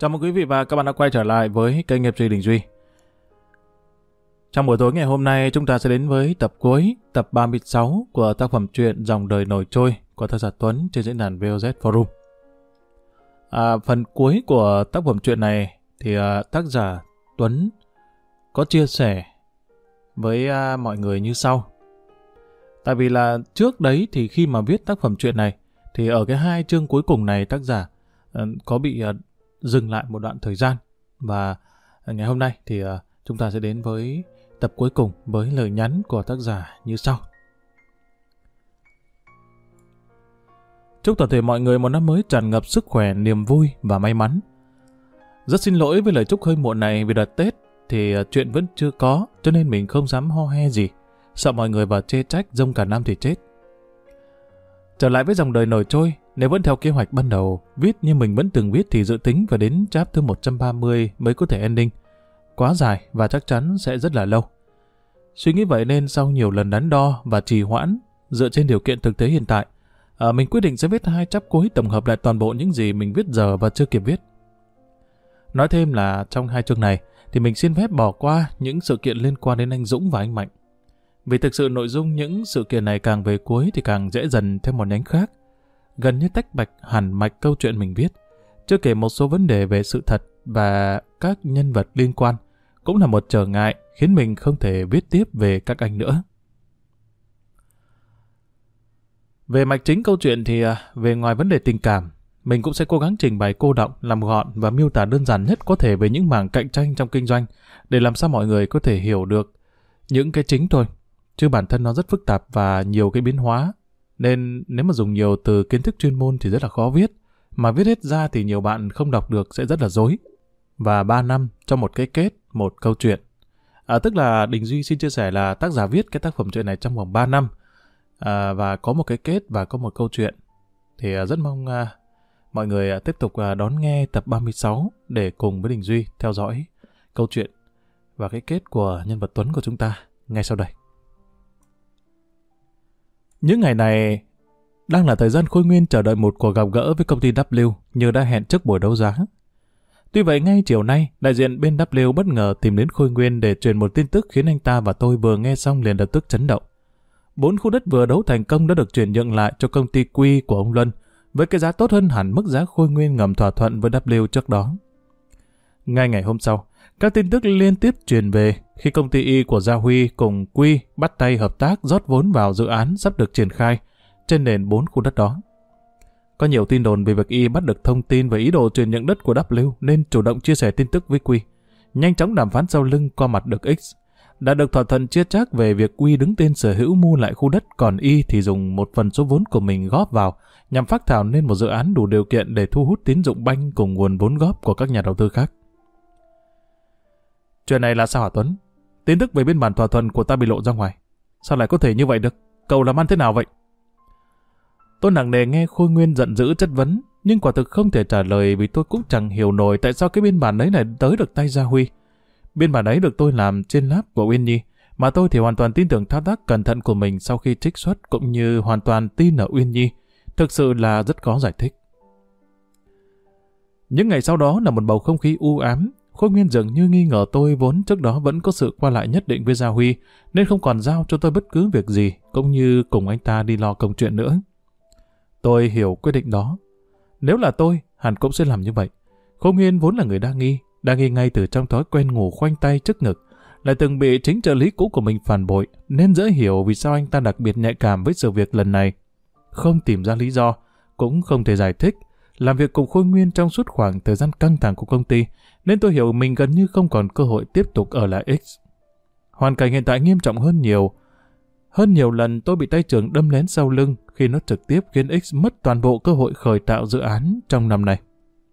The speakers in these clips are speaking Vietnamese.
Chào mừng quý vị và các bạn đã quay trở lại với kênh nghiệp Duy Đình Duy. Trong buổi tối ngày hôm nay, chúng ta sẽ đến với tập cuối, tập 36 của tác phẩm truyện Dòng đời nổi trôi của tác giả Tuấn trên diễn đàn VOZ Forum. Phần cuối của tác phẩm truyện này thì tác giả Tuấn có chia sẻ với mọi người như sau. Tại vì là trước đấy thì khi mà viết tác phẩm truyện này thì ở cái 2 chương cuối cùng này tác giả có bị dừng lại một đoạn thời gian, và ngày hôm nay thì chúng ta sẽ đến với tập cuối cùng với lời nhắn của tác giả như sau. Chúc toàn thể mọi người một năm mới tràn ngập sức khỏe, niềm vui và may mắn. Rất xin lỗi với lời chúc hơi muộn này, vì đợt Tết thì chuyện vẫn chưa có, cho nên mình không dám ho he gì, sợ mọi người vào chê trách dông cả năm thì chết. Trở lại với dòng đời nổi trôi, nếu vẫn theo kế hoạch ban đầu, viết như mình vẫn từng viết thì dự tính phải đến chapter thứ 130 mới có thể ending. Quá dài và chắc chắn sẽ rất là lâu. Suy nghĩ vậy nên sau nhiều lần đắn đo và trì hoãn, dựa trên điều kiện thực tế hiện tại, mình quyết định sẽ viết 2 chapter cuối tổng hợp lại toàn bộ những gì mình viết giờ và chưa kịp viết. Nói thêm là trong 2 chương này thì mình xin phép bỏ qua những sự kiện liên quan đến anh Dũng và anh Mạnh. Vì thực sự nội dung những sự kiện này càng về cuối thì càng dễ dần theo một nhánh khác, gần như tách bạch hẳn mạch câu chuyện mình viết. Chưa kể một số vấn đề về sự thật và các nhân vật liên quan cũng là một trở ngại khiến mình không thể viết tiếp về các anh nữa. Về mạch chính câu chuyện thì về ngoài vấn đề tình cảm, mình cũng sẽ cố gắng trình bày cô đọng, làm gọn và miêu tả đơn giản nhất có thể về những mảng cạnh tranh trong kinh doanh, để làm sao mọi người có thể hiểu được những cái chính thôi. Chứ bản thân nó rất phức tạp và nhiều cái biến hóa, nên nếu mà dùng nhiều từ kiến thức chuyên môn thì rất là khó viết, mà viết hết ra thì nhiều bạn không đọc được sẽ rất là rối. Và 3 năm cho một cái kết, một câu chuyện. Tức là Đình Duy xin chia sẻ là tác giả viết cái tác phẩm truyện này trong vòng 3 năm, và có một cái kết và có một câu chuyện. Thì rất mong mọi người tiếp tục đón nghe tập 36 để cùng với Đình Duy theo dõi câu chuyện và cái kết của nhân vật Tuấn của chúng ta ngay sau đây. Những ngày này đang là thời gian Khôi Nguyên chờ đợi một cuộc gặp gỡ với công ty W như đã hẹn trước buổi đấu giá. Tuy vậy ngay chiều nay, đại diện bên W bất ngờ tìm đến Khôi Nguyên để truyền một tin tức khiến anh ta và tôi vừa nghe xong liền lập tức chấn động. 4 khu đất vừa đấu thành công đã được chuyển nhượng lại cho công ty Quy của ông Luân, với cái giá tốt hơn hẳn mức giá Khôi Nguyên ngầm thỏa thuận với W trước đó. Ngay ngày hôm sau, các tin tức liên tiếp truyền về khi công ty Y của Gia Huy cùng Quy bắt tay hợp tác rót vốn vào dự án sắp được triển khai trên nền 4 khu đất đó. Có nhiều tin đồn về việc Y bắt được thông tin về ý đồ chuyển nhượng đất của W nên chủ động chia sẻ tin tức với Quy. Nhanh chóng đàm phán sau lưng qua mặt được X. Đã được thỏa thuận chia chác về việc Quy đứng tên sở hữu mua lại khu đất, còn Y thì dùng một phần số vốn của mình góp vào nhằm phác thảo nên một dự án đủ điều kiện để thu hút tín dụng banh cùng nguồn vốn góp của các nhà đầu tư khác. Chuyện này là sao hả Tuấn? Tin tức về biên bản thỏa thuận của ta bị lộ ra ngoài. Sao lại có thể như vậy được? Cậu làm ăn thế nào vậy? Tôi nặng nề nghe Khôi Nguyên giận dữ chất vấn, nhưng quả thực không thể trả lời vì tôi cũng chẳng hiểu nổi tại sao cái biên bản ấy lại tới được tay Gia Huy. Biên bản ấy được tôi làm trên lab của Uyên Nhi, mà tôi thì hoàn toàn tin tưởng thao tác cẩn thận của mình sau khi trích xuất, cũng như hoàn toàn tin ở Uyên Nhi. Thực sự là rất khó giải thích. Những ngày sau đó là một bầu không khí u ám. Khôi Nguyên dường như nghi ngờ tôi vốn trước đó vẫn có sự qua lại nhất định với Gia Huy, nên không còn giao cho tôi bất cứ việc gì, cũng như cùng anh ta đi lo công chuyện nữa. Tôi hiểu quyết định đó. Nếu là tôi, hẳn cũng sẽ làm như vậy. Khôi Nguyên vốn là người đa nghi ngay từ trong thói quen ngủ khoanh tay trước ngực, lại từng bị chính trợ lý cũ của mình phản bội, nên dễ hiểu vì sao anh ta đặc biệt nhạy cảm với sự việc lần này. Không tìm ra lý do, cũng không thể giải thích. Làm việc cùng Khôi Nguyên trong suốt khoảng thời gian căng thẳng của công ty, nên tôi hiểu mình gần như không còn cơ hội tiếp tục ở lại X. Hoàn cảnh hiện tại nghiêm trọng hơn nhiều. Hơn nhiều lần tôi bị tay trưởng đâm lén sau lưng khi nó trực tiếp khiến X mất toàn bộ cơ hội khởi tạo dự án trong năm này.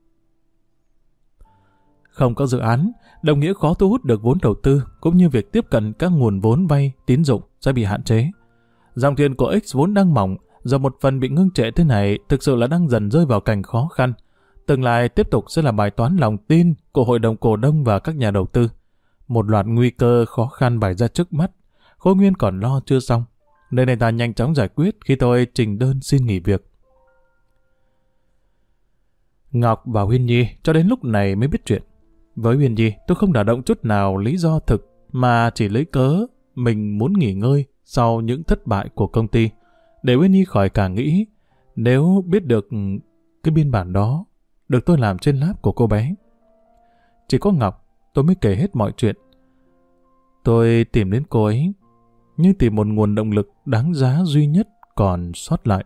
Không có dự án, đồng nghĩa khó thu hút được vốn đầu tư, cũng như việc tiếp cận các nguồn vốn vay, tín dụng sẽ bị hạn chế. Dòng tiền của X vốn đang mỏng, do một phần bị ngưng trệ thế này thực sự là đang dần rơi vào cảnh khó khăn. Tương lai tiếp tục sẽ là bài toán lòng tin của hội đồng cổ đông và các nhà đầu tư. Một loạt nguy cơ khó khăn bày ra trước mắt, Khôi Nguyên còn lo chưa xong, nên anh ta nhanh chóng giải quyết khi tôi trình đơn xin nghỉ việc. Ngọc và Huyên Nhi cho đến lúc này mới biết chuyện. Với Huyên Nhi, tôi không đả động chút nào lý do thực, mà chỉ lấy cớ mình muốn nghỉ ngơi sau những thất bại của công ty, để Huyên Nhi khỏi càng nghĩ nếu biết được cái biên bản đó được tôi làm trên láp của cô bé. Chỉ có Ngọc tôi mới kể hết mọi chuyện. Tôi tìm đến cô ấy như tìm một nguồn động lực đáng giá duy nhất còn sót lại.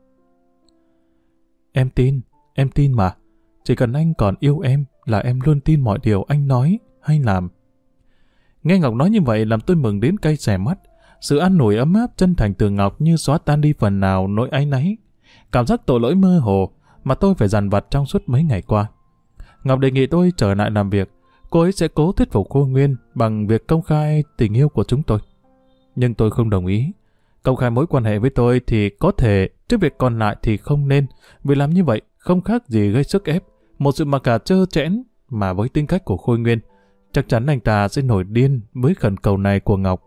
Em tin mà. Chỉ cần anh còn yêu em là em luôn tin mọi điều anh nói hay làm. Nghe Ngọc nói như vậy làm tôi mừng đến cay xè mắt. Sự an ủi ấm áp chân thành từ Ngọc như xóa tan đi phần nào nỗi áy náy, cảm giác tội lỗi mơ hồ mà tôi phải dằn vặt trong suốt mấy ngày qua. Ngọc đề nghị tôi trở lại làm việc. Cô ấy sẽ cố thuyết phục cô Nguyên bằng việc công khai tình yêu của chúng tôi. Nhưng tôi không đồng ý. Công khai mối quan hệ với tôi thì có thể, chứ việc còn lại thì không nên, vì làm như vậy không khác gì gây sức ép, một sự mặc cả trơ trẽn mà với tính cách của Khôi Nguyên, chắc chắn anh ta sẽ nổi điên với khẩn cầu này của Ngọc.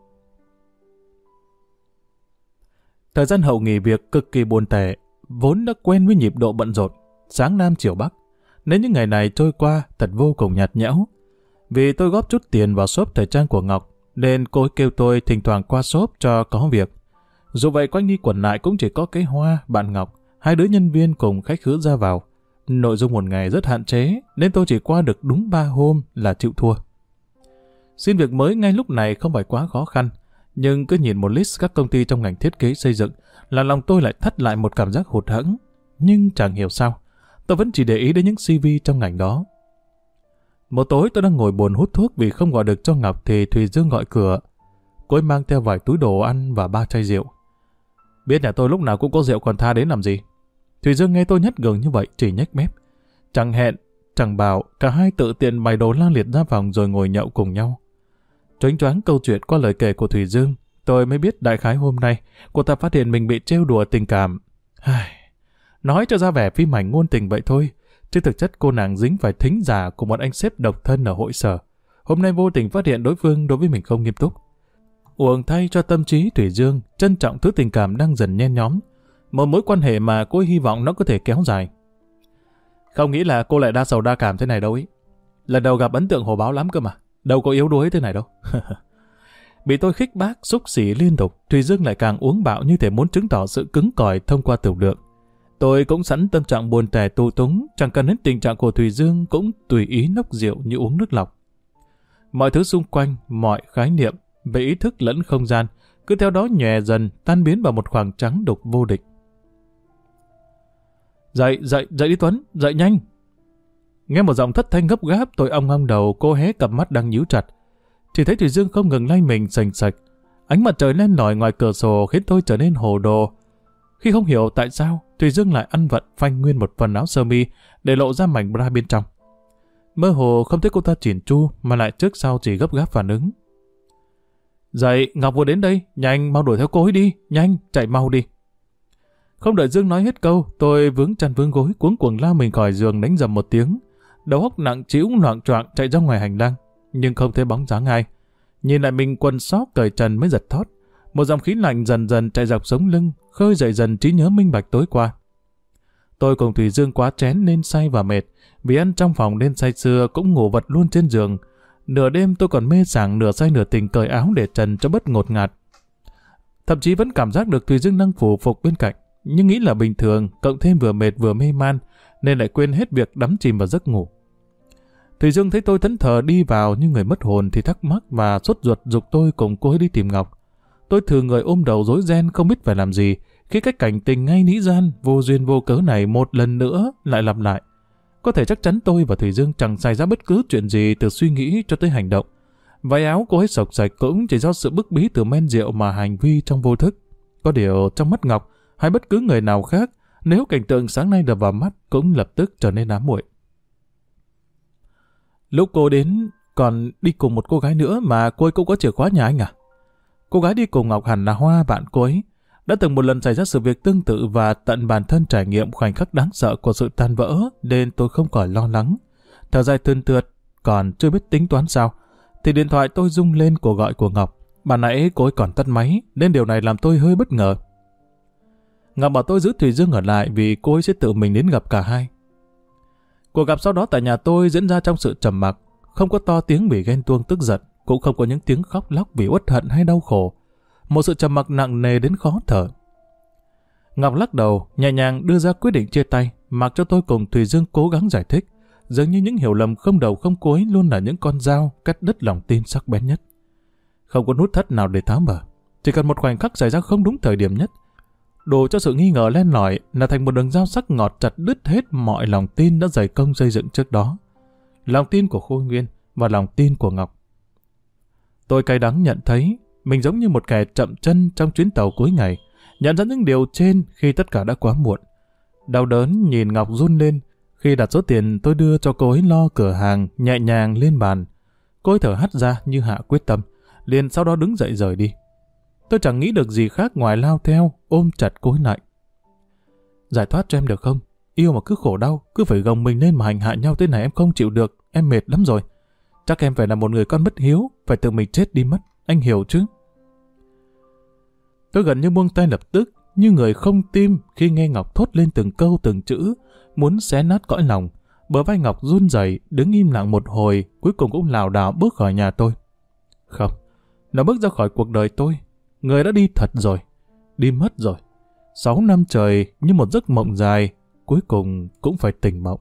Thời gian hậu nghỉ việc cực kỳ buồn tẻ, vốn đã quen với nhịp độ bận rộn, sáng Nam chiều Bắc, nên những ngày này trôi qua thật vô cùng nhạt nhẽo. Vì tôi góp chút tiền vào shop thời trang của Ngọc, nên cô ấy kêu tôi thỉnh thoảng qua shop cho có việc. Dù vậy quanh đi quẩn lại cũng chỉ có cái Hoa, bạn Ngọc, hai đứa nhân viên cùng khách khứa ra vào. Nội dung một ngày rất hạn chế, nên tôi chỉ qua được đúng 3 hôm là chịu thua. Xin việc mới ngay lúc này không phải quá khó khăn, nhưng cứ nhìn một list các công ty trong ngành thiết kế xây dựng là lòng tôi lại thắt lại một cảm giác hụt hẫng. Nhưng chẳng hiểu sao, tôi vẫn chỉ để ý đến những CV trong ngành đó. Một tối tôi đang ngồi buồn hút thuốc vì không gọi được cho Ngọc thì Thùy Dương gọi cửa. Cô ấy mang theo vài túi đồ ăn và 3 chai rượu. Biết nhà tôi lúc nào cũng có rượu còn tha đến làm gì. Thùy Dương nghe tôi nhát gừng như vậy chỉ nhếch mép. Chẳng hẹn, chẳng bảo, cả hai tự tiện bày đồ la liệt ra phòng rồi ngồi nhậu cùng nhau. Choáng choáng câu chuyện qua lời kể của Thùy Dương, tôi mới biết đại khái hôm nay cô ta phát hiện mình bị trêu đùa tình cảm. Nói cho ra vẻ phim ảnh ngôn tình vậy thôi, chứ thực chất cô nàng dính phải thính giả của một anh sếp độc thân ở hội sở. Hôm nay vô tình phát hiện đối phương đối với mình không nghiêm túc. Uổng thay cho tâm trí Thùy Dương trân trọng thứ tình cảm đang dần nhen nhóm, một mối quan hệ mà cô hy vọng nó có thể kéo dài. Không nghĩ là cô lại đa sầu đa cảm thế này đâu ý. Lần đầu gặp ấn tượng hồ báo lắm cơ mà, đâu có yếu đuối thế này đâu. Bị tôi khích bác xúc xỉ liên tục, Thùy Dương lại càng uống bạo như thể muốn chứng tỏ sự cứng cỏi thông qua tiểu lượng. Tôi cũng sẵn tâm trạng buồn tẻ tu túng, chẳng cần đến tình trạng của Thùy Dương cũng tùy ý nốc rượu như uống nước lọc. Mọi thứ xung quanh, mọi khái niệm về ý thức lẫn không gian cứ theo đó nhòe dần tan biến vào một khoảng trắng đục vô địch. Dậy đi Tuấn, dậy nhanh. Nghe một giọng thất thanh gấp gáp, tôi ong ong đầu, cô hé cặp mắt đang nhíu chặt. Chỉ thấy Thùy Dương không ngừng lay mình sành sạch. Ánh mặt trời len lỏi ngoài cửa sổ khiến tôi trở nên hồ đồ. Khi không hiểu tại sao, Thùy Dương lại ăn vận phanh nguyên một phần áo sơ mi để lộ ra mảnh bra bên trong. Mơ hồ không thấy cô ta chỉn chu mà lại trước sau chỉ gấp gáp phản ứng. Dậy, Ngọc vừa đến đây, nhanh mau đuổi theo cô ấy đi, nhanh, chạy mau đi. Không đợi Dương nói hết câu, tôi vướng chăn vướng gối cuống cuồng lao mình khỏi giường đánh dầm một tiếng. Đầu óc nặng trĩu loạng choạng chạy ra ngoài hành lang, nhưng không thấy bóng dáng ai. Nhìn lại mình quần sóc cởi trần mới giật thót. Một dòng khí lạnh dần dần chạy dọc sống lưng, khơi dậy dần trí nhớ minh bạch tối qua. Tôi cùng Thùy Dương quá chén nên say và mệt, vì ăn trong phòng nên say sưa cũng ngủ vật luôn trên giường. Nửa đêm tôi còn mê sảng nửa say nửa tỉnh cởi áo để trần cho bớt ngột ngạt. Thậm chí vẫn cảm giác được Thùy Dương đang phủ phục bên cạnh, nhưng nghĩ là bình thường, cộng thêm vừa mệt vừa mê man, nên lại quên hết việc đắm chìm vào giấc ngủ. Thùy Dương thấy tôi thẫn thờ đi vào như người mất hồn thì thắc mắc và sốt ruột giục tôi cùng cô ấy đi tìm Ngọc. Tôi thường người ôm đầu rối ren không biết phải làm gì, khi cái cảnh tình ngay nĩ gian vô duyên vô cớ này một lần nữa lại lặp lại. Có thể chắc chắn tôi và Thùy Dương chẳng xảy ra bất cứ chuyện gì từ suy nghĩ cho tới hành động. Váy áo cô ấy sộc sạch cũng chỉ do sự bức bí từ men rượu mà hành vi trong vô thức. Có điều trong mắt Ngọc hay bất cứ người nào khác, nếu cảnh tượng sáng nay đập vào mắt cũng lập tức trở nên ám muội. Lúc cô đến còn đi cùng một cô gái nữa mà cô ấy cũng có chìa khóa nhà anh à? Cô gái đi cùng Ngọc hẳn là Hoa, bạn cô ấy. Đã từng một lần xảy ra sự việc tương tự và tận bản thân trải nghiệm khoảnh khắc đáng sợ của sự tan vỡ nên tôi không khỏi lo lắng. Thở dài tươn tượt, còn chưa biết tính toán sao, thì điện thoại tôi rung lên cuộc gọi của Ngọc. Bà nãy cô ấy còn tắt máy nên điều này làm tôi hơi bất ngờ. Ngọc bảo tôi giữ Thùy Dương ở lại vì cô ấy sẽ tự mình đến gặp cả hai. Cuộc gặp sau đó tại nhà tôi diễn ra trong sự trầm mặc, không có to tiếng vì ghen tuông tức giận, cũng không có những tiếng khóc lóc vì uất hận hay đau khổ. Một sự trầm mặc nặng nề đến khó thở. Ngọc lắc đầu, nhẹ nhàng đưa ra quyết định chia tay, mặc cho tôi cùng Thùy Dương cố gắng giải thích. Dường như những hiểu lầm không đầu không cuối luôn là những con dao cắt đứt lòng tin sắc bén nhất. Không có nút thắt nào để tháo mở, chỉ cần một khoảnh khắc xảy ra không đúng thời điểm nhất, đủ cho sự nghi ngờ len lỏi là thành một đường dao sắc ngọt chặt đứt hết mọi lòng tin đã dày công xây dựng trước đó. Lòng tin của Khôi Nguyên và lòng tin của Ngọc. Tôi cay đắng nhận thấy mình giống như một kẻ chậm chân trong chuyến tàu cuối ngày, nhận ra những điều trên khi tất cả đã quá muộn. Đau đớn nhìn Ngọc run lên khi đặt số tiền tôi đưa cho cô ấy lo cửa hàng nhẹ nhàng lên bàn. Cô ấy thở hắt ra như hạ quyết tâm, liền sau đó đứng dậy rời đi. Tôi chẳng nghĩ được gì khác ngoài lao theo, ôm chặt cô ấy lại. Giải thoát cho em được không? Yêu mà cứ khổ đau, cứ phải gồng mình lên mà hành hạ nhau thế này em không chịu được, em mệt lắm rồi. Chắc em phải là một người con bất hiếu, phải tự mình chết đi mất, anh hiểu chứ? Tôi gần như buông tay lập tức, như người không tim khi nghe Ngọc thốt lên từng câu từng chữ, muốn xé nát cõi lòng. Bờ vai Ngọc run rẩy, đứng im lặng một hồi, cuối cùng cũng lảo đảo bước khỏi nhà tôi. Không, nó bước ra khỏi cuộc đời tôi. Người đã đi thật rồi, đi mất rồi. 6 năm trời như một giấc mộng dài, cuối cùng cũng phải tỉnh mộng.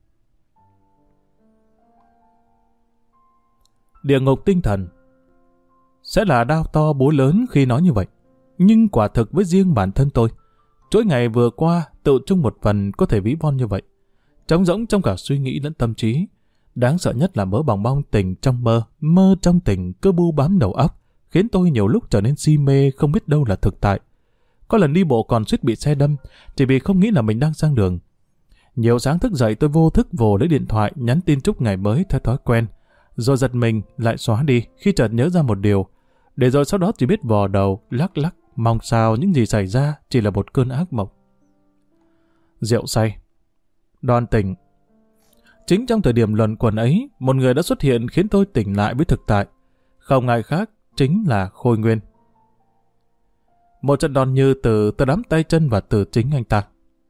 Địa ngục tinh thần sẽ là đao to búa lớn khi nói như vậy. Nhưng quả thực với riêng bản thân tôi, chuỗi ngày vừa qua tự chung một phần có thể ví von như vậy. Trống rỗng trong cả suy nghĩ lẫn tâm trí. Đáng sợ nhất là mớ bòng bong tình trong mơ, mơ trong tình cứ bu bám đầu óc, khiến tôi nhiều lúc trở nên si mê không biết đâu là thực tại. Có lần đi bộ còn suýt bị xe đâm, chỉ vì không nghĩ là mình đang sang đường. Nhiều sáng thức dậy tôi vô thức vồ lấy điện thoại nhắn tin chúc ngày mới theo thói quen, rồi giật mình lại xóa đi khi chợt nhớ ra một điều, để rồi sau đó chỉ biết vò đầu, lắc lắc, mong sao những gì xảy ra chỉ là một cơn ác mộng. Rượu say, đòn tỉnh. Chính trong thời điểm luẩn quẩn ấy, một người đã xuất hiện khiến tôi tỉnh lại với thực tại. Không ai khác, chính là Khôi Nguyên. Một trận đòn như từ đám tay chân và từ chính anh ta.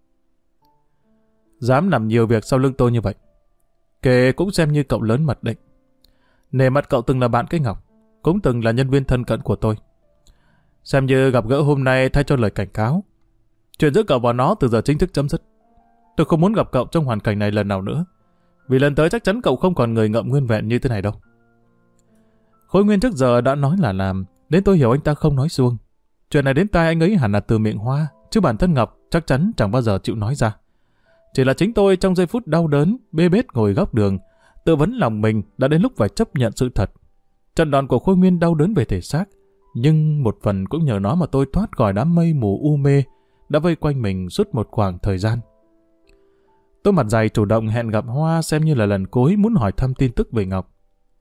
Dám làm nhiều việc sau lưng tôi như vậy. Kể cũng xem như cậu lớn mật định. Nề mặt cậu từng là bạn cái Ngọc, cũng từng là nhân viên thân cận của tôi. Xem như gặp gỡ hôm nay thay cho lời cảnh cáo. Chuyện giữa cậu và nó từ giờ chính thức chấm dứt. Tôi không muốn gặp cậu trong hoàn cảnh này lần nào nữa. Vì lần tới chắc chắn cậu không còn người ngợm nguyên vẹn như thế này đâu. Khôi Nguyên trước giờ đã nói là làm, đến tôi hiểu anh ta không nói suông. Chuyện này đến tai anh ấy hẳn là từ miệng Hoa, chứ bản thân Ngọc chắc chắn chẳng bao giờ chịu nói ra. Chỉ là chính tôi trong giây phút đau đớn, bê bết ngồi góc đường, tự vấn lòng mình đã đến lúc phải chấp nhận sự thật. Trận đòn của Khôi Nguyên đau đớn về thể xác, nhưng một phần cũng nhờ nó mà tôi thoát khỏi đám mây mù u mê đã vây quanh mình suốt một khoảng thời gian. Tôi mặt dày chủ động hẹn gặp Hoa xem như là lần cuối muốn hỏi thăm tin tức về Ngọc.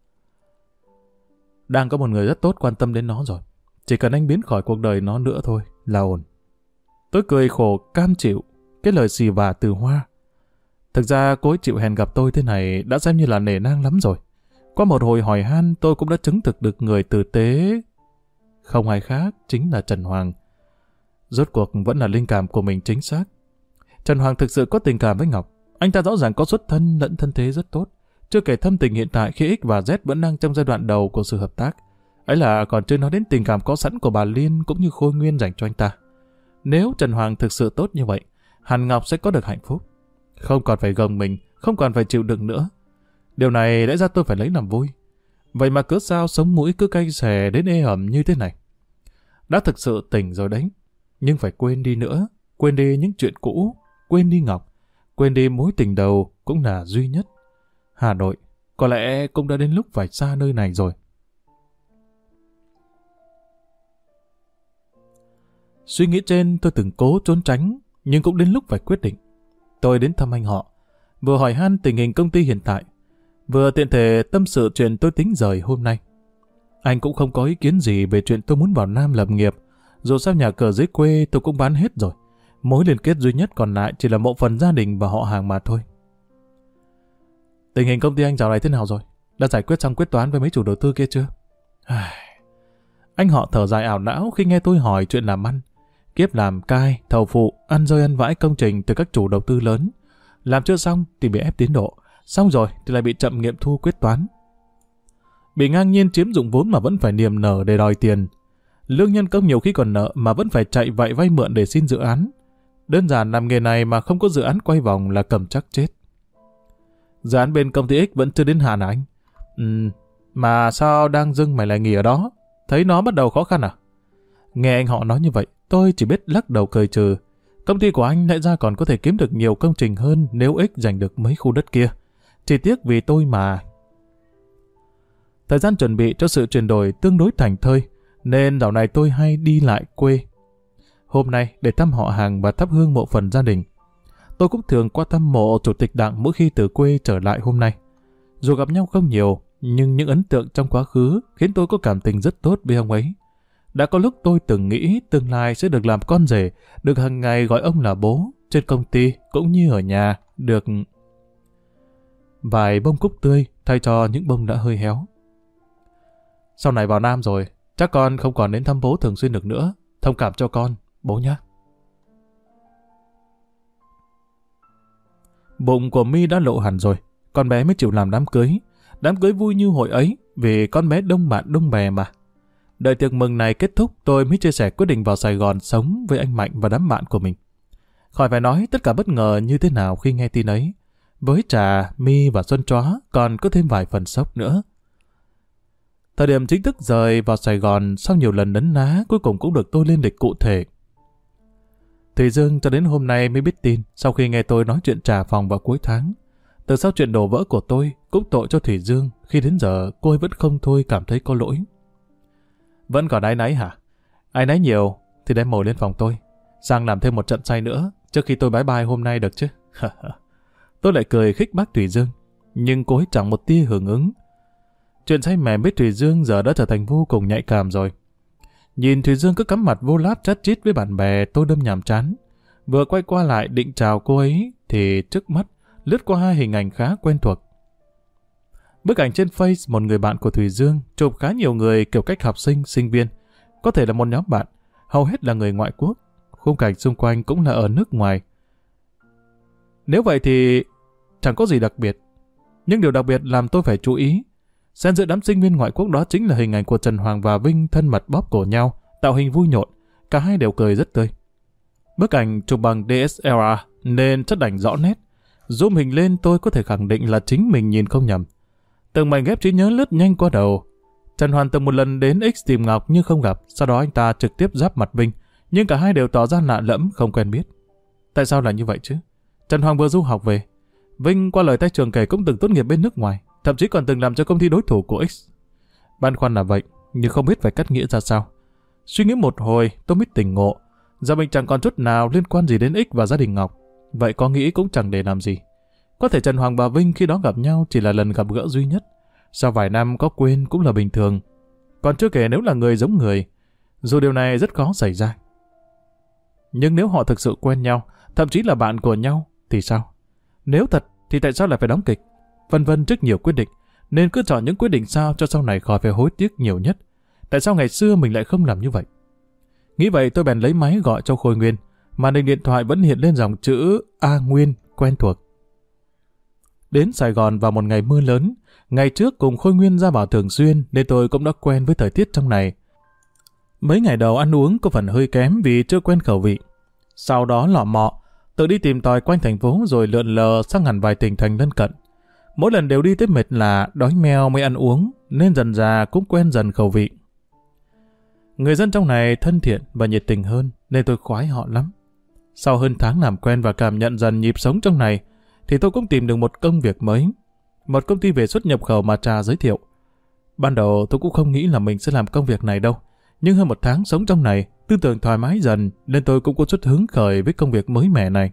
Đang có một người rất tốt quan tâm đến nó rồi. Chỉ cần anh biến khỏi cuộc đời nó nữa thôi là ổn. Tôi cười khổ cam chịu cái lời xì vả từ Hoa. Thực ra cô ấy chịu hẹn gặp tôi thế này đã xem như là nể nang lắm rồi. Qua một hồi hỏi han tôi cũng đã chứng thực được người tử tế không ai khác chính là Trần Hoàng. Rốt cuộc vẫn là linh cảm của mình chính xác. Trần Hoàng thực sự có tình cảm với Ngọc. Anh ta rõ ràng có xuất thân lẫn thân thế rất tốt. Chưa kể thâm tình hiện tại khi X và Z vẫn đang trong giai đoạn đầu của sự hợp tác. Ấy là còn chưa nói đến tình cảm có sẵn của bà Liên cũng như Khôi Nguyên dành cho anh ta. Nếu Trần Hoàng thực sự tốt như vậy, hẳn Ngọc sẽ có được hạnh phúc. Không còn phải gồng mình, không còn phải chịu đựng nữa. Điều này lẽ ra tôi phải lấy làm vui. Vậy mà cớ sao sống mũi cứ cay xè đến ê ẩm như thế này. Đã thực sự tỉnh rồi đấy, nhưng phải quên đi nữa. Quên đi những chuyện cũ, quên đi Ngọc, quên đi mối tình đầu cũng là duy nhất. Hà Nội, có lẽ cũng đã đến lúc phải xa nơi này rồi. Suy nghĩ trên tôi từng cố trốn tránh, nhưng cũng đến lúc phải quyết định. Tôi đến thăm anh họ, vừa hỏi han tình hình công ty hiện tại, vừa tiện thể tâm sự chuyện tôi tính rời hôm nay. Anh cũng không có ý kiến gì về chuyện tôi muốn vào Nam lập nghiệp, dù sao nhà cửa dưới quê tôi cũng bán hết rồi. Mối liên kết duy nhất còn lại chỉ là mộ phần gia đình và họ hàng mà thôi. Tình hình công ty anh dạo này thế nào rồi? Đã giải quyết xong quyết toán với mấy chủ đầu tư kia chưa? Anh họ thở dài ảo não khi nghe tôi hỏi chuyện làm ăn. Kiếp làm cai, thầu phụ, ăn rơi ăn vãi công trình từ các chủ đầu tư lớn. Làm chưa xong thì bị ép tiến độ, xong rồi thì lại bị chậm nghiệm thu quyết toán. Bị ngang nhiên chiếm dụng vốn mà vẫn phải niềm nở để đòi tiền. Lương nhân công nhiều khi còn nợ mà vẫn phải chạy vậy vay mượn để xin dự án. Đơn giản làm nghề này mà không có dự án quay vòng là cầm chắc chết. Dự án bên công ty X vẫn chưa đến hạn à anh? Mà sao đang dưng mày lại nghỉ ở đó? Thấy nó bắt đầu khó khăn à? Nghe anh họ nói như vậy, tôi chỉ biết lắc đầu cười trừ. Công ty của anh lẽ ra còn có thể kiếm được nhiều công trình hơn nếu X giành được mấy khu đất kia. Chỉ tiếc vì tôi mà. Thời gian chuẩn bị cho sự chuyển đổi tương đối thảnh thơi, nên dạo này tôi hay đi lại quê. Hôm nay để thăm họ hàng và thắp hương mộ phần gia đình. Tôi cũng thường qua thăm mộ chủ tịch Đảng mỗi khi từ quê trở lại hôm nay. Dù gặp nhau không nhiều, nhưng những ấn tượng trong quá khứ khiến tôi có cảm tình rất tốt với ông ấy. Đã có lúc tôi từng nghĩ tương lai sẽ được làm con rể, được hàng ngày gọi ông là bố, trên công ty cũng như ở nhà, được vài bông cúc tươi thay cho những bông đã hơi héo. Sau này vào Nam rồi, chắc con không còn đến thăm bố thường xuyên được nữa. Thông cảm cho con, bố nhé. Bụng của My đã lộ hẳn rồi, con bé mới chịu làm đám cưới. Đám cưới vui như hồi ấy, vì con bé đông bạn đông bè mà. Đợi tiệc mừng này kết thúc, tôi mới chia sẻ quyết định vào Sài Gòn sống với anh Mạnh và đám bạn của mình. Khỏi phải nói tất cả bất ngờ như thế nào khi nghe tin ấy. Với Trà, My và Xuân Chó còn có thêm vài phần sốc nữa. Thời điểm chính thức rời vào Sài Gòn sau nhiều lần nấn ná cuối cùng cũng được tôi lên lịch cụ thể. Thủy Dương cho đến hôm nay mới biết tin sau khi nghe tôi nói chuyện trả phòng vào cuối tháng. Từ sau chuyện đổ vỡ của tôi cũng tội cho Thủy Dương khi đến giờ cô ấy vẫn không thôi cảm thấy có lỗi. Vẫn còn áy náy hả? Áy náy nhiều thì đem mồi lên phòng tôi. Sang làm thêm một trận say nữa trước khi tôi bye bye hôm nay được chứ. Tôi lại cười khích bác Thủy Dương, nhưng cô ấy chẳng một tia hưởng ứng. Chuyện say mềm với Thủy Dương giờ đã trở thành vô cùng nhạy cảm rồi. Nhìn Thủy Dương cứ cắm mặt vô láp chát chít với bạn bè, tôi đâm nhàm chán. Vừa quay qua lại định chào cô ấy thì trước mắt lướt qua hai hình ảnh khá quen thuộc. Bức ảnh trên Face một người bạn của Thủy Dương chụp khá nhiều người kiểu cách học sinh, sinh viên. Có thể là một nhóm bạn, hầu hết là người ngoại quốc. Khung cảnh xung quanh cũng là ở nước ngoài. Nếu vậy thì chẳng có gì đặc biệt. Nhưng điều đặc biệt làm tôi phải chú ý. Xen giữa đám sinh viên ngoại quốc đó chính là hình ảnh của Trần Hoàng và Vinh thân mật bóp cổ nhau, tạo hình vui nhộn. Cả hai đều cười rất tươi. Bức ảnh chụp bằng DSLR nên chất ảnh rõ nét. Zoom hình lên tôi có thể khẳng định là chính mình nhìn không nhầm. Từng mảnh ghép trí nhớ lướt nhanh qua đầu. Trần Hoàn từng một lần đến X tìm Ngọc nhưng không gặp, sau đó anh ta trực tiếp giáp mặt Vinh, nhưng cả hai đều tỏ ra lạ lẫm, không quen biết. Tại sao là như vậy chứ? Trần Hoàng vừa du học về. Vinh qua lời tay trường kể cũng từng tốt nghiệp bên nước ngoài, thậm chí còn từng làm cho công ty đối thủ của X. Băn khoăn là vậy, nhưng không biết phải cắt nghĩa ra sao. Suy nghĩ một hồi, tôi mới tỉnh ngộ. Giờ mình chẳng còn chút nào liên quan gì đến X và gia đình Ngọc. Vậy có nghĩ cũng chẳng để làm gì. Có thể Trần Hoàng và Vinh khi đó gặp nhau chỉ là lần gặp gỡ duy nhất. Sau vài năm có quên cũng là bình thường. Còn chưa kể nếu là người giống người, dù điều này rất khó xảy ra. Nhưng nếu họ thực sự quen nhau, thậm chí là bạn của nhau, thì sao? Nếu thật, thì tại sao lại phải đóng kịch? Vân vân trước nhiều quyết định, nên cứ chọn những quyết định sao cho sau này khỏi phải hối tiếc nhiều nhất. Tại sao ngày xưa mình lại không làm như vậy? Nghĩ vậy tôi bèn lấy máy gọi cho Khôi Nguyên. Màn hình điện thoại vẫn hiện lên dòng chữ A Nguyên quen thuộc. Đến Sài Gòn vào một ngày mưa lớn. Ngày trước cùng Khôi Nguyên ra bảo thường xuyên nên tôi cũng đã quen với thời tiết trong này. Mấy ngày đầu ăn uống có phần hơi kém vì chưa quen khẩu vị. Sau đó lọ mọ, tự đi tìm tòi quanh thành phố rồi lượn lờ sang hẳn vài tỉnh thành lân cận. Mỗi lần đều đi tới mệt lạ, đói meo mới ăn uống, nên dần dà cũng quen dần khẩu vị. Người dân trong này thân thiện và nhiệt tình hơn nên tôi khoái họ lắm. Sau hơn tháng làm quen và cảm nhận dần nhịp sống trong này, thì tôi cũng tìm được một công việc mới. Một công ty về xuất nhập khẩu mà Trà giới thiệu. Ban đầu tôi cũng không nghĩ là mình sẽ làm công việc này đâu. Nhưng hơn một tháng sống trong này, tư tưởng thoải mái dần nên tôi cũng có chút hứng khởi với công việc mới mẻ này.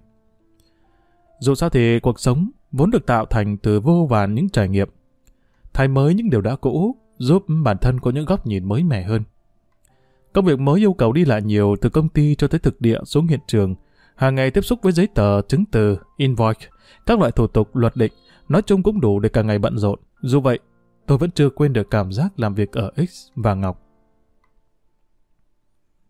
Dù sao thì cuộc sống vốn được tạo thành từ vô vàn những trải nghiệm. Thay mới những điều đã cũ, giúp bản thân có những góc nhìn mới mẻ hơn. Công việc mới yêu cầu đi lại nhiều từ công ty cho tới thực địa xuống hiện trường. Hàng ngày tiếp xúc với giấy tờ, chứng từ, invoice, các loại thủ tục, luật định. Nói chung cũng đủ để cả ngày bận rộn. Dù vậy, tôi vẫn chưa quên được cảm giác làm việc ở X và Ngọc.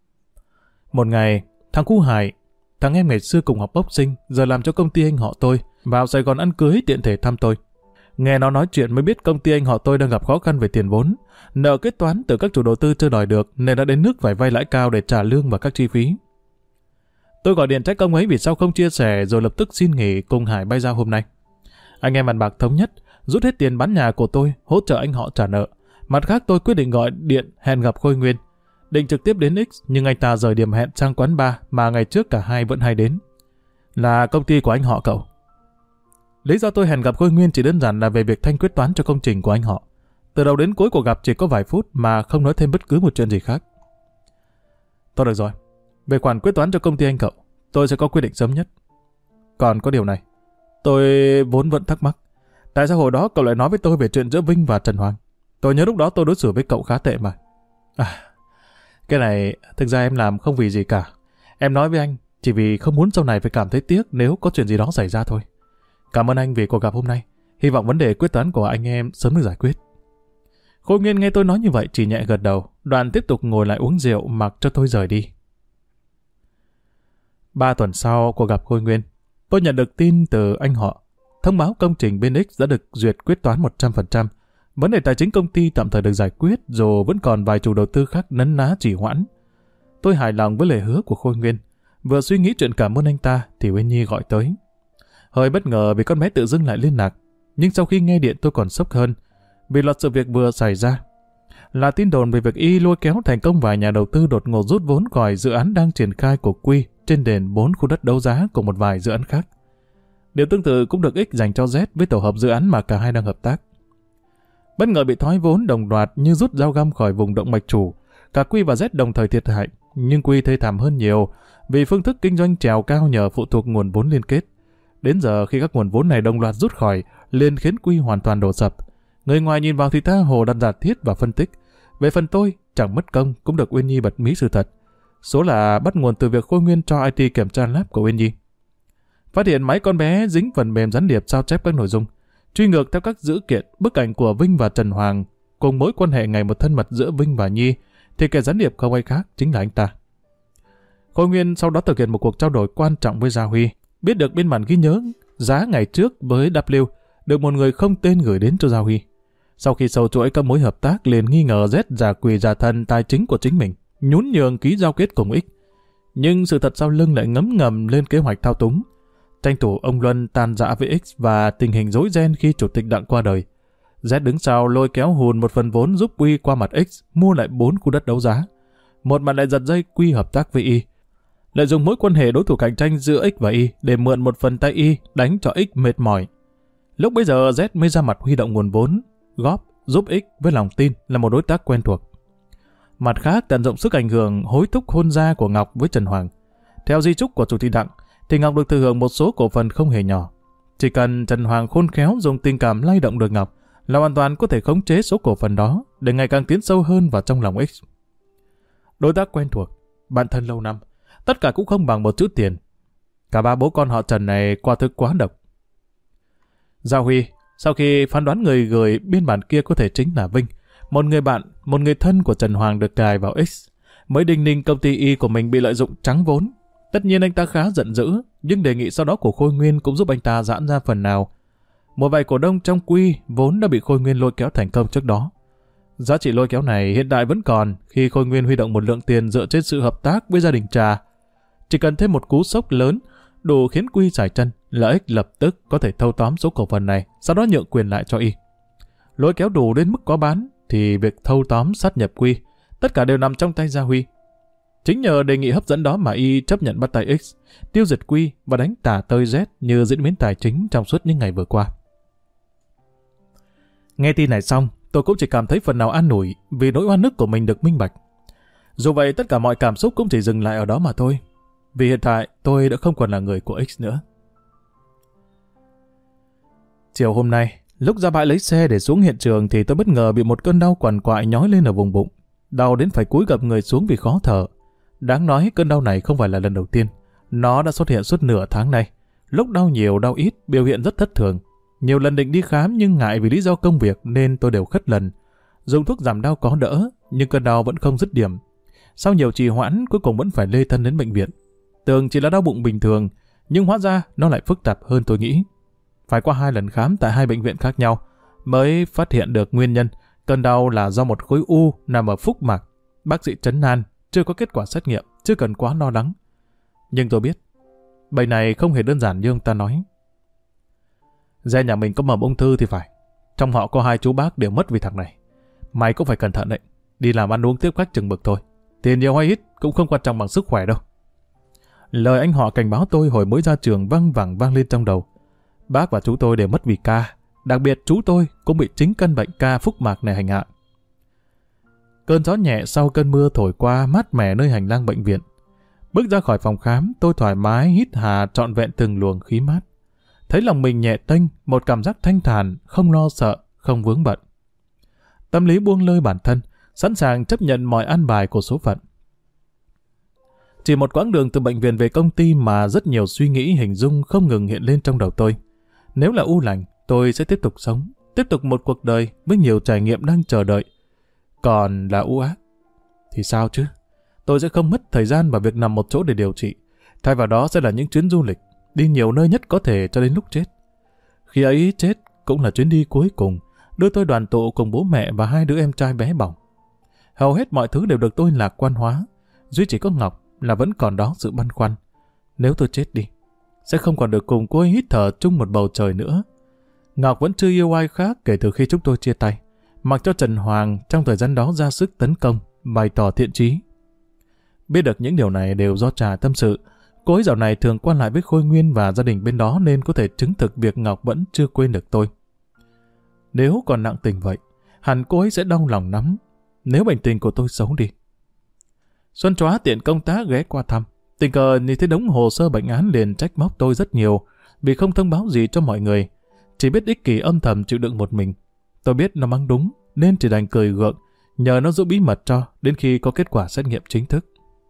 Một ngày, thằng Khu Hải, thằng em ngày xưa cùng học boxing, giờ làm cho công ty anh họ tôi, vào Sài Gòn ăn cưới tiện thể thăm tôi. Nghe nó nói chuyện mới biết công ty anh họ tôi đang gặp khó khăn về tiền vốn. Nợ kế toán từ các chủ đầu tư chưa đòi được nên đã đến nước phải vay lãi cao để trả lương và các chi phí. Tôi gọi điện trách ông ấy vì sao không chia sẻ rồi lập tức xin nghỉ cùng Hải bay ra hôm nay. Anh em bàn bạc thống nhất, rút hết tiền bán nhà của tôi, hỗ trợ anh họ trả nợ. Mặt khác tôi quyết định gọi điện hẹn gặp Khôi Nguyên. Định trực tiếp đến X nhưng anh ta rời điểm hẹn sang quán bar mà ngày trước cả hai vẫn hay đến. Là công ty của anh họ cậu. Lý do tôi hẹn gặp Khôi Nguyên chỉ đơn giản là về việc thanh quyết toán cho công trình của anh họ. Từ đầu đến cuối cuộc gặp chỉ có vài phút mà không nói thêm bất cứ một chuyện gì khác. Thôi được rồi. Về khoản quyết toán cho công ty anh cậu, tôi sẽ có quyết định sớm nhất. Còn có điều này, tôi vốn vẫn thắc mắc. Tại sao hồi đó cậu lại nói với tôi về chuyện giữa Vinh và Trần Hoàng? Tôi nhớ lúc đó tôi đối xử với cậu khá tệ mà. Cái này thực ra em làm không vì gì cả. Em nói với anh chỉ vì không muốn sau này phải cảm thấy tiếc nếu có chuyện gì đó xảy ra thôi. Cảm ơn anh vì cuộc gặp hôm nay. Hy vọng vấn đề quyết toán của anh em sớm được giải quyết. Khôi Nguyên nghe tôi nói như vậy chỉ nhẹ gật đầu. Đoàn tiếp tục ngồi lại uống rượu mặc cho tôi rời đi. 3 tuần sau cuộc gặp Khôi Nguyên, tôi nhận được tin từ anh họ. Thông báo công trình bên X đã được duyệt quyết toán 100%. Vấn đề tài chính công ty tạm thời được giải quyết, dù vẫn còn vài chủ đầu tư khác nấn ná trì hoãn. Tôi hài lòng với lời hứa của Khôi Nguyên. Vừa suy nghĩ chuyện cảm ơn anh ta thì Uyên Nhi gọi tới. Hơi bất ngờ vì con bé tự dưng lại liên lạc, nhưng sau khi nghe điện tôi còn sốc hơn vì loạt sự việc vừa xảy ra. Là tin đồn về việc Y lôi kéo thành công vài nhà đầu tư đột ngột rút vốn khỏi dự án đang triển khai của Quy trên nền 4 khu đất đấu giá cùng một vài dự án khác. Điều tương tự cũng được X dành cho Z với tổ hợp dự án mà cả hai đang hợp tác. Bất ngờ bị thoái vốn đồng loạt như rút dao găm khỏi vùng động mạch chủ, cả Quy và Z đồng thời thiệt hại, nhưng Quy thê thảm hơn nhiều vì phương thức kinh doanh trèo cao nhờ phụ thuộc nguồn vốn liên kết. Đến giờ khi các nguồn vốn này đồng loạt rút khỏi, liền khiến Quy hoàn toàn đổ sập. Người ngoài nhìn vào thì tha hồ đặt giả thiết và phân tích. Về phần tôi, chẳng mất công cũng được Uyên Nhi bật mí sự thật. Số là bắt nguồn từ việc Khôi Nguyên cho IT kiểm tra lab của Uyên Nhi. Phát hiện máy con bé dính phần mềm gián điệp sao chép các nội dung, truy ngược theo các dữ kiện, bức ảnh của Vinh và Trần Hoàng, cùng mối quan hệ ngày một thân mật giữa Vinh và Nhi, thì kẻ gián điệp không ai khác chính là anh ta. Khôi Nguyên sau đó thực hiện một cuộc trao đổi quan trọng với Gia Huy, biết được biên bản ghi nhớ giá ngày trước với W được một người không tên gửi đến cho Gia Huy. Sau khi sâu chuỗi các mối hợp tác, liền nghi ngờ Z giả quỷ giả thần tài chính của chính mình, nhún nhường ký giao kết cùng X. Nhưng sự thật sau lưng lại ngấm ngầm lên kế hoạch thao túng. Tranh thủ ông Luân tan rã với X và tình hình rối ren khi chủ tịch Đặng qua đời. Z đứng sau lôi kéo hùn một phần vốn giúp Quy qua mặt X mua lại 4 khu đất đấu giá. Một mặt lại giật dây Quy hợp tác với Y. Lại dùng mối quan hệ đối thủ cạnh tranh giữa X và Y để mượn một phần tay Y đánh cho X mệt mỏi. Lúc bấy giờ Z mới ra mặt huy động nguồn vốn, góp giúp X với lòng tin là một đối tác quen thuộc. Mặt khác tận dụng sức ảnh hưởng hối thúc hôn gia của Ngọc với Trần Hoàng. Theo di chúc của chủ tịch Đặng, thì Ngọc được thừa hưởng một số cổ phần không hề nhỏ. Chỉ cần Trần Hoàng khôn khéo dùng tình cảm lay động được Ngọc, là hoàn toàn có thể khống chế số cổ phần đó để ngày càng tiến sâu hơn vào trong lòng X. Đối tác quen thuộc, bạn thân lâu năm, tất cả cũng không bằng một chút tiền. Cả ba bố con họ Trần này quả thực quá độc. Gia Huy, sau khi phán đoán người gửi biên bản kia có thể chính là Vinh, một người bạn, một người thân của Trần Hoàng được cài vào X, mới đinh ninh công ty Y của mình bị lợi dụng trắng vốn. Tất nhiên anh ta khá giận dữ, nhưng đề nghị sau đó của Khôi Nguyên cũng giúp anh ta giãn ra phần nào. Một vài cổ đông trong Quy vốn đã bị Khôi Nguyên lôi kéo thành công trước đó. Giá trị lôi kéo này hiện tại vẫn còn khi Khôi Nguyên huy động một lượng tiền dựa trên sự hợp tác với gia đình Trà. Chỉ cần thêm một cú sốc lớn, đủ khiến Quy sải chân, là X lập tức có thể thâu tóm số cổ phần này, sau đó nhượng quyền lại cho Y. Lôi kéo đủ đến mức có bán, thì việc thâu tóm sát nhập Quy, tất cả đều nằm trong tay Gia Huy. Chính nhờ đề nghị hấp dẫn đó mà Y chấp nhận bắt tay X, tiêu diệt Quy và đánh tả tơi Z như diễn biến tài chính trong suốt những ngày vừa qua. Nghe tin này xong, tôi cũng chỉ cảm thấy phần nào an ủi vì nỗi oan ức của mình được minh bạch. Dù vậy, tất cả mọi cảm xúc cũng chỉ dừng lại ở đó mà thôi. Vì hiện tại, tôi đã không còn là người của X nữa. Chiều hôm nay, lúc ra bãi lấy xe để xuống hiện trường thì tôi bất ngờ bị một cơn đau quằn quại nhói lên ở vùng bụng. Đau đến phải cúi gập người xuống vì khó thở. Đáng nói cơn đau này không phải là lần đầu tiên. Nó đã xuất hiện suốt nửa tháng nay. Lúc đau nhiều, đau ít, biểu hiện rất thất thường. Nhiều lần định đi khám nhưng ngại vì lý do công việc nên tôi đều khất lần. Dùng thuốc giảm đau có đỡ, nhưng cơn đau vẫn không dứt điểm. Sau nhiều trì hoãn, cuối cùng vẫn phải lê thân đến bệnh viện. Tưởng chỉ là đau bụng bình thường, nhưng hóa ra nó lại phức tạp hơn tôi nghĩ. Phải qua 2 lần khám tại 2 bệnh viện khác nhau mới phát hiện được nguyên nhân. Cơn đau là do một khối u nằm ở phúc mạc. Bác sĩ trấn an, chưa có kết quả xét nghiệm, chưa cần quá lo lắng. Nhưng tôi biết, bệnh này không hề đơn giản như ông ta nói. Gen nhà mình có mầm ung thư thì phải. Trong họ có 2 chú bác đều mất vì thằng này. Mày cũng phải cẩn thận đấy. Đi làm ăn uống tiếp khách chừng mực thôi. Tiền nhiều hay ít cũng không quan trọng bằng sức khỏe đâu. Lời anh họ cảnh báo tôi hồi mới ra trường vang lên trong đầu. Bác và chú tôi đều mất vì ca. Đặc biệt chú tôi cũng bị chính căn bệnh ca phúc mạc này hành hạ. Cơn gió nhẹ sau cơn mưa thổi qua mát mẻ nơi hành lang bệnh viện. Bước ra khỏi phòng khám, tôi thoải mái hít hà trọn vẹn từng luồng khí mát. Thấy lòng mình nhẹ tênh, một cảm giác thanh thản, không lo sợ, không vướng bận. Tâm lý buông lơi bản thân, sẵn sàng chấp nhận mọi an bài của số phận. Chỉ một quãng đường từ bệnh viện về công ty mà rất nhiều suy nghĩ hình dung không ngừng hiện lên trong đầu tôi. Nếu là u lành, tôi sẽ tiếp tục sống, tiếp tục một cuộc đời với nhiều trải nghiệm đang chờ đợi. Còn là u ác, thì sao chứ? Tôi sẽ không mất thời gian vào việc nằm một chỗ để điều trị. Thay vào đó sẽ là những chuyến du lịch, đi nhiều nơi nhất có thể cho đến lúc chết. Khi ấy chết cũng là chuyến đi cuối cùng, đưa tôi đoàn tụ cùng bố mẹ và 2 đứa em trai bé bỏng. Hầu hết mọi thứ đều được tôi lạc quan hóa, duy chỉ có Ngọc là vẫn còn đó sự băn khoăn. Nếu tôi chết đi, sẽ không còn được cùng cô ấy hít thở chung một bầu trời nữa. Ngọc vẫn chưa yêu ai khác kể từ khi chúng tôi chia tay, mặc cho Trần Hoàng trong thời gian đó ra sức tấn công, bày tỏ thiện chí. Biết được những điều này đều do Trà tâm sự. Cô ấy dạo này thường quan lại với Khôi Nguyên và gia đình bên đó nên có thể chứng thực việc Ngọc vẫn chưa quên được tôi. Nếu còn nặng tình vậy, hẳn cô ấy sẽ đau lòng lắm nếu bệnh tình của tôi xấu đi. Xuân Chóa tiện công tác ghé qua thăm. Tình cờ nhìn thấy đống hồ sơ bệnh án liền trách móc tôi rất nhiều vì không thông báo gì cho mọi người. Chỉ biết ích kỷ âm thầm chịu đựng một mình. Tôi biết nó mắng đúng nên chỉ đành cười gượng, nhờ nó giữ bí mật cho đến khi có kết quả xét nghiệm chính thức.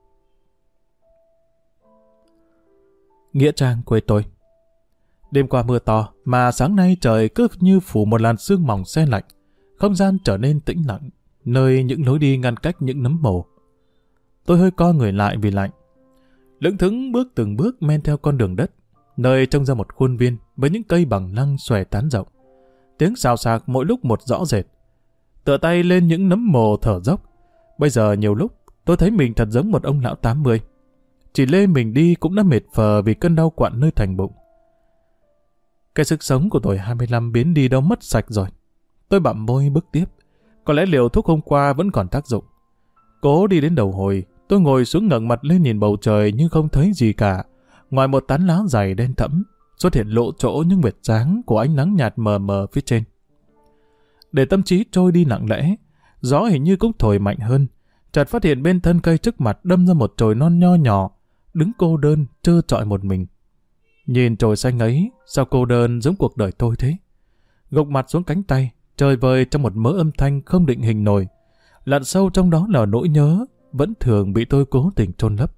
Nghĩa Trang quê tôi. Đêm qua mưa to mà sáng nay trời cứ như phủ một làn sương mỏng se lạnh. Không gian trở nên tĩnh lặng, nơi những lối đi ngăn cách những nấm mồ. Tôi hơi co người lại vì lạnh. Lững thững bước từng bước men theo con đường đất, nơi trông ra một khuôn viên với những cây bằng lăng xòe tán rộng. Tiếng xào xạc mỗi lúc một rõ rệt. Tựa tay lên những nấm mồ thở dốc. Bây giờ nhiều lúc tôi thấy mình thật giống một ông lão 80. Chỉ lê mình đi cũng đã mệt phờ vì cơn đau quặn nơi thành bụng. Cái sức sống của tuổi 25 biến đi đâu mất sạch rồi. Tôi bặm môi bước tiếp. Có lẽ liều thuốc hôm qua vẫn còn tác dụng. Cố đi đến đầu hồi, tôi ngồi xuống ngẩng mặt lên nhìn bầu trời nhưng không thấy gì cả. Ngoài một tán lá dày đen thẫm, xuất hiện lộ chỗ những vệt sáng của ánh nắng nhạt mờ mờ phía trên. Để tâm trí trôi đi lặng lẽ, gió hình như cũng thổi mạnh hơn. Chợt phát hiện bên thân cây trước mặt đâm ra một chồi non nho nhỏ, đứng cô đơn trơ trọi một mình. Nhìn chồi xanh ấy, sao cô đơn giống cuộc đời tôi thế? Gục mặt xuống cánh tay, chơi vơi trong một mớ âm thanh không định hình nổi. Lặn sâu trong đó là nỗi nhớ, vẫn thường bị tôi cố tình chôn lấp.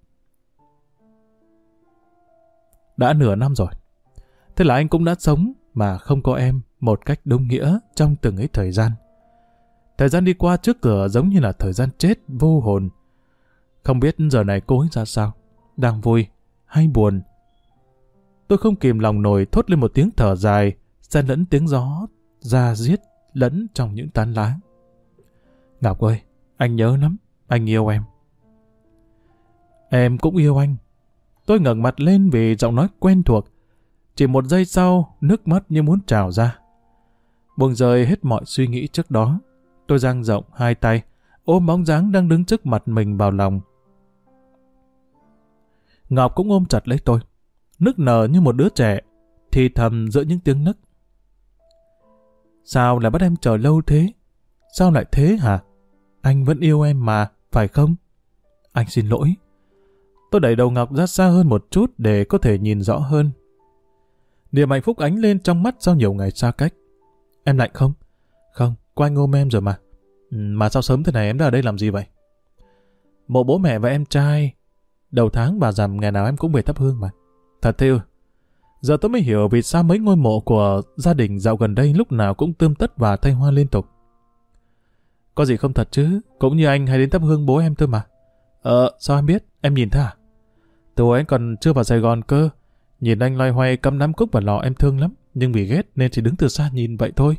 Đã nửa năm rồi. Thế là anh cũng đã sống mà không có em một cách đúng nghĩa trong từng ấy thời gian. Thời gian đi qua trước cửa giống như là thời gian chết vô hồn. Không biết giờ này cô ấy ra sao, đang vui hay buồn. Tôi không kìm lòng nổi thốt lên một tiếng thở dài, xen lẫn tiếng gió ra giết lẫn trong những tán lá. Ngọc ơi, anh nhớ lắm, anh yêu em. Em cũng yêu anh. Tôi ngẩng mặt lên vì giọng nói quen thuộc. Chỉ một giây sau, nước mắt như muốn trào ra. Buông rơi hết mọi suy nghĩ trước đó. Tôi dang rộng 2 tay, ôm bóng dáng đang đứng trước mặt mình vào lòng. Ngọc cũng ôm chặt lấy tôi, nức nở như một đứa trẻ, thì thầm giữa những tiếng nức. Sao lại bắt em chờ lâu thế? Sao lại thế hả? Anh vẫn yêu em mà, phải không? Anh xin lỗi. Tôi đẩy đầu Ngọc ra xa hơn một chút để có thể nhìn rõ hơn. Niềm hạnh phúc ánh lên trong mắt sau nhiều ngày xa cách. Em lạnh không? Không, có anh ôm em rồi mà. Mà sao sớm thế này em đã ở đây làm gì vậy? Mộ bố mẹ và em trai. Đầu tháng bà rằm ngày nào em cũng về thắp hương mà. Thật thế ư? Giờ tôi mới hiểu vì sao mấy ngôi mộ của gia đình dạo gần đây lúc nào cũng tươm tất và thay hoa liên tục. Có gì không thật chứ? Cũng như anh hay đến thắp hương bố em thôi mà. Sao em biết? Em nhìn thế à? Từ anh còn chưa vào Sài Gòn cơ. Nhìn anh loay hoay cắm nắm cúc vào lò em thương lắm. nhưng vì ghét nên chỉ đứng từ xa nhìn vậy thôi.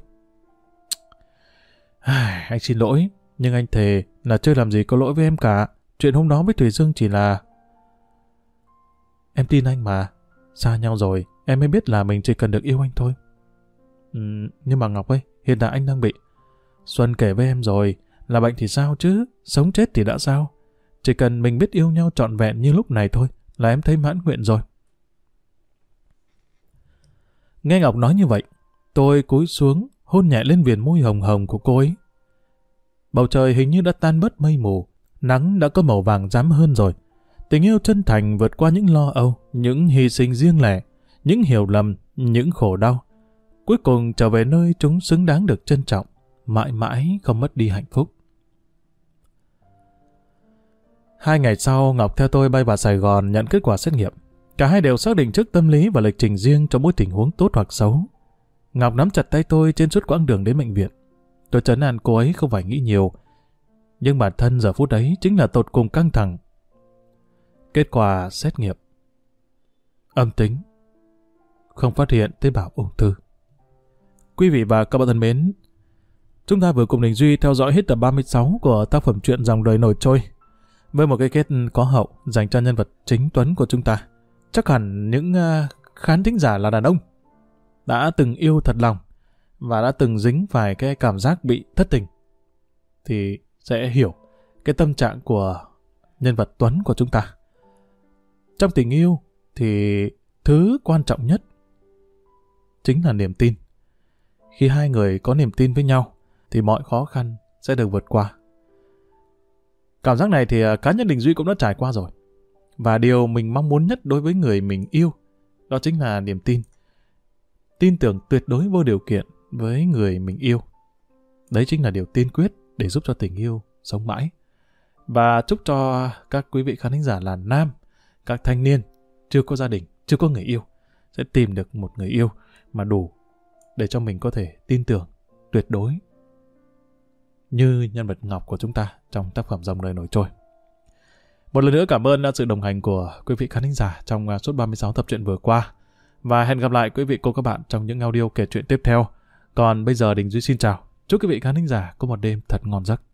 Anh xin lỗi, nhưng anh thề là chưa làm gì có lỗi với em cả. Chuyện hôm đó với Thủy Dương chỉ là... Em tin anh mà. Xa nhau rồi, em mới biết là mình chỉ cần được yêu anh thôi. Nhưng mà Ngọc ơi, hiện tại anh đang bị... Xuân kể với em rồi, là bệnh thì sao chứ, sống chết thì đã sao. Chỉ cần mình biết yêu nhau trọn vẹn như lúc này thôi, là em thấy mãn nguyện rồi. Nghe Ngọc nói như vậy, tôi cúi xuống, hôn nhẹ lên viền môi hồng hồng của cô ấy. Bầu trời hình như đã tan bớt mây mù, nắng đã có màu vàng rám hơn rồi. Tình yêu chân thành vượt qua những lo âu, những hy sinh riêng lẻ, những hiểu lầm, những khổ đau. Cuối cùng trở về nơi chúng xứng đáng được trân trọng, mãi mãi không mất đi hạnh phúc. 2 ngày sau, Ngọc theo tôi bay vào Sài Gòn nhận kết quả xét nghiệm. Cả hai đều xác định trước tâm lý và lịch trình riêng cho mỗi tình huống tốt hoặc xấu. Ngọc nắm chặt tay tôi trên suốt quãng đường đến bệnh viện. Tôi trấn an cô ấy không phải nghĩ nhiều. Nhưng bản thân giờ phút ấy chính là tột cùng căng thẳng. Kết quả xét nghiệm âm tính, không phát hiện tế bào ung thư. Quý vị và các bạn thân mến, chúng ta vừa cùng Đình Duy theo dõi hết tập 36 của tác phẩm truyện Dòng Đời Nổi Trôi, với một cái kết có hậu dành cho nhân vật chính Tuấn của chúng ta. Chắc hẳn những khán thính giả là đàn ông đã từng yêu thật lòng và đã từng dính phải cái cảm giác bị thất tình thì sẽ hiểu cái tâm trạng của nhân vật Tuấn của chúng ta. Trong tình yêu thì thứ quan trọng nhất chính là niềm tin. Khi hai người có niềm tin với nhau thì mọi khó khăn sẽ được vượt qua. Cảm giác này thì cá nhân Đình Duy cũng đã trải qua rồi. Và điều mình mong muốn nhất đối với người mình yêu đó chính là niềm tin. Tin tưởng tuyệt đối vô điều kiện với người mình yêu. Đấy chính là điều tiên quyết để giúp cho tình yêu sống mãi. Và chúc cho các quý vị khán thính giả là nam, các thanh niên chưa có gia đình, chưa có người yêu sẽ tìm được một người yêu mà đủ để cho mình có thể tin tưởng tuyệt đối như nhân vật Ngọc của chúng ta trong tác phẩm Dòng Đời Nổi Trôi. Một lần nữa cảm ơn sự đồng hành của quý vị khán thính giả trong suốt 36 tập truyện vừa qua. Và hẹn gặp lại quý vị cô các bạn trong những audio kể chuyện tiếp theo. Còn bây giờ Đình Duy xin chào. Chúc quý vị khán thính giả có một đêm thật ngon giấc.